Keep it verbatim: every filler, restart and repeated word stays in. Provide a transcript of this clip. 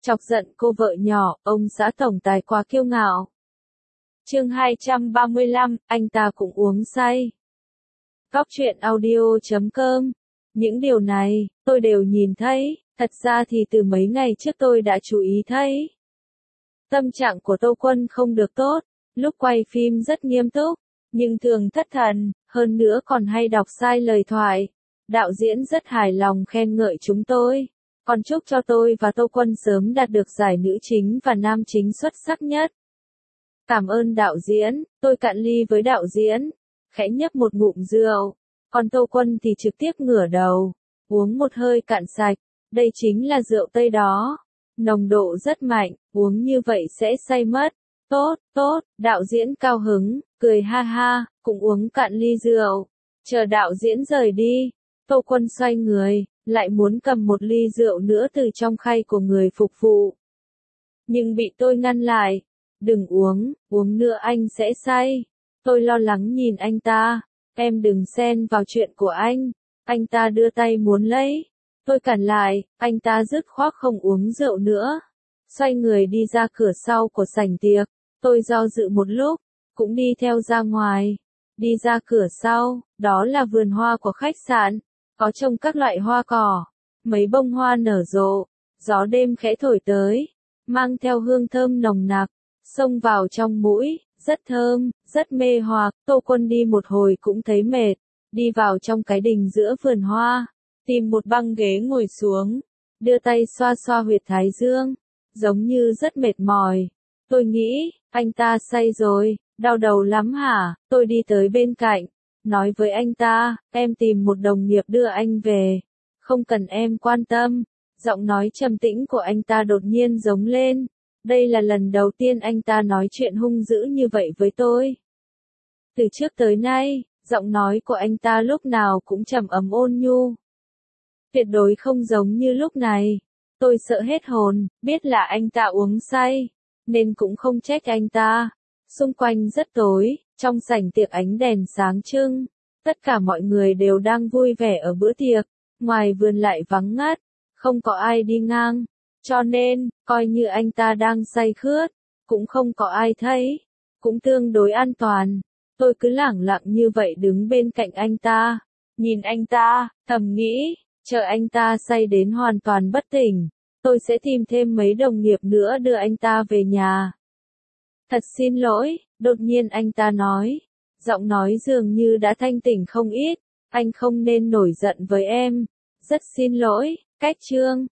Chọc giận cô vợ nhỏ, ông xã tổng tài quá kiêu ngạo. Chương hai trăm ba mươi lăm, anh ta cũng uống say. Góc truyện audio chấm com. Những điều này, tôi đều nhìn thấy, thật ra thì từ mấy ngày trước tôi đã chú ý thấy. Tâm trạng của Tô Quân không được tốt, lúc quay phim rất nghiêm túc, nhưng thường thất thần, hơn nữa còn hay đọc sai lời thoại. Đạo diễn rất hài lòng khen ngợi chúng tôi, còn chúc cho tôi và Tô Quân sớm đạt được giải nữ chính và nam chính xuất sắc nhất. Cảm ơn đạo diễn, tôi cạn ly với đạo diễn, khẽ nhấp một ngụm rượu, còn Tô Quân thì trực tiếp ngửa đầu, uống một hơi cạn sạch, đây chính là rượu Tây đó, nồng độ rất mạnh, uống như vậy sẽ say mất. Tốt, tốt, đạo diễn cao hứng, cười ha ha, cũng uống cạn ly rượu, chờ đạo diễn rời đi. Tô Quân xoay người, lại muốn cầm một ly rượu nữa từ trong khay của người phục vụ. Nhưng bị tôi ngăn lại. Đừng uống, uống nữa anh sẽ say. Tôi lo lắng nhìn anh ta. Em đừng xen vào chuyện của anh. Anh ta đưa tay muốn lấy. Tôi cản lại, anh ta dứt khoát không uống rượu nữa. Xoay người đi ra cửa sau của sảnh tiệc. Tôi do dự một lúc, cũng đi theo ra ngoài. Đi ra cửa sau, đó là vườn hoa của khách sạn. Có trồng các loại hoa cỏ, mấy bông hoa nở rộ, gió đêm khẽ thổi tới, mang theo hương thơm nồng nặc, xông vào trong mũi, rất thơm, rất mê hoặc. Tô Quân đi một hồi cũng thấy mệt, đi vào trong cái đình giữa vườn hoa, tìm một băng ghế ngồi xuống, đưa tay xoa xoa huyệt thái dương, giống như rất mệt mỏi. Tôi nghĩ, anh ta say rồi, đau đầu lắm hả? Tôi đi tới bên cạnh, nói với anh ta, em tìm một đồng nghiệp đưa anh về, không cần em quan tâm. Giọng nói trầm tĩnh của anh ta đột nhiên giống lên, đây là lần đầu tiên anh ta nói chuyện hung dữ như vậy với tôi. Từ trước tới nay, giọng nói của anh ta lúc nào cũng trầm ấm ôn nhu. Tuyệt đối không giống như lúc này. Tôi sợ hết hồn, biết là anh ta uống say, nên cũng không trách anh ta. Xung quanh rất tối, trong sảnh tiệc ánh đèn sáng trưng, tất cả mọi người đều đang vui vẻ ở bữa tiệc, ngoài vườn lại vắng ngắt, không có ai đi ngang, cho nên, coi như anh ta đang say khướt, cũng không có ai thấy, cũng tương đối an toàn. Tôi cứ lẳng lặng như vậy đứng bên cạnh anh ta, nhìn anh ta, thầm nghĩ, chờ anh ta say đến hoàn toàn bất tỉnh, tôi sẽ tìm thêm mấy đồng nghiệp nữa đưa anh ta về nhà. Thật xin lỗi, đột nhiên anh ta nói, giọng nói dường như đã thanh tỉnh không ít, anh không nên nổi giận với em, rất xin lỗi. Cách chương